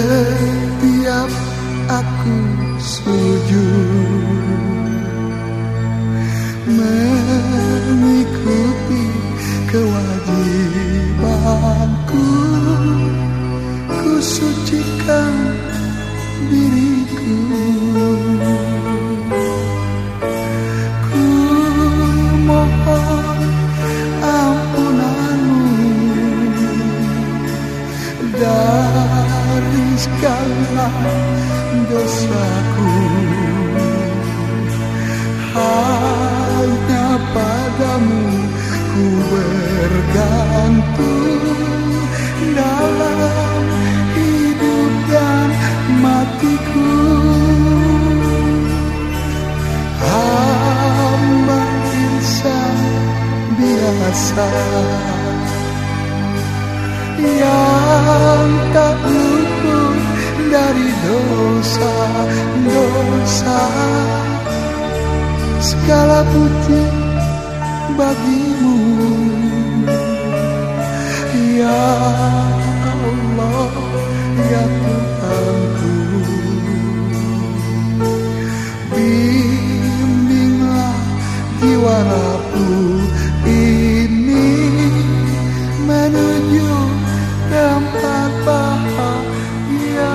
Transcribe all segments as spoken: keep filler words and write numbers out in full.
Setiap aku sujud mengikuti kewajibanku, ku sucikan diriku, ku mohon ampunanmu dari segala dosaku. Hanya padamu ku bergantung dalam hidup dan matiku. Hamba insan biasa yang tak luput dari dosa-dosa. Segala puji bagimu, ya Allah, ya Tuhanku. Bimbinglah jiwa rapuh ini menuju tempat bahagia.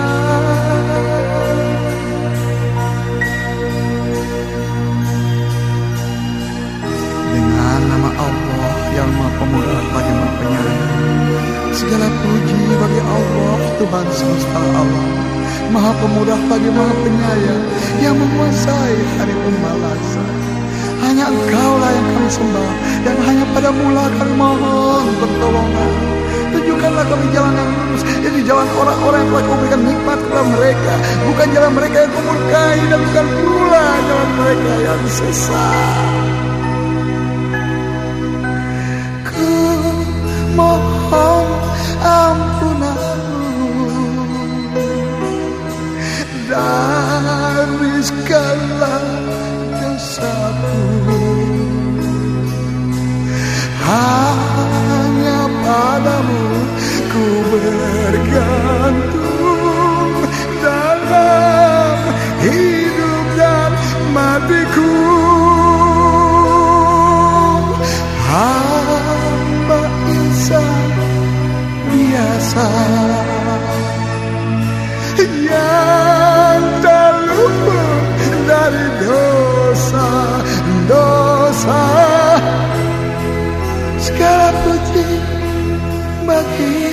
Dengan nama Allah yang Maha Pemurah lagi Maha Penyayang, segala puji bagi Allah Tuhan semesta alam, Maha Pemurah lagi Maha Penyayang, yang menguasai hari pembalasan. Hanya Engkaulah yang kami sembah, dan hanya padamu-Lah kami mohon pertolongan. Tunjukkanlah kami jalan yang lurus, jadi jalan orang-orang yang telah Kau berikan nikmat kepada mereka, bukan jalan mereka yang Kau murkai, dan bukan pula jalan mereka yang sesat. Ku mohon ampunanmu dari segala dosaku. Hanya padamu ku bergantung dalam hidup dan matiku. Hamba insan biasa yang tak luput dari dosa-dosa. Segala puji bagi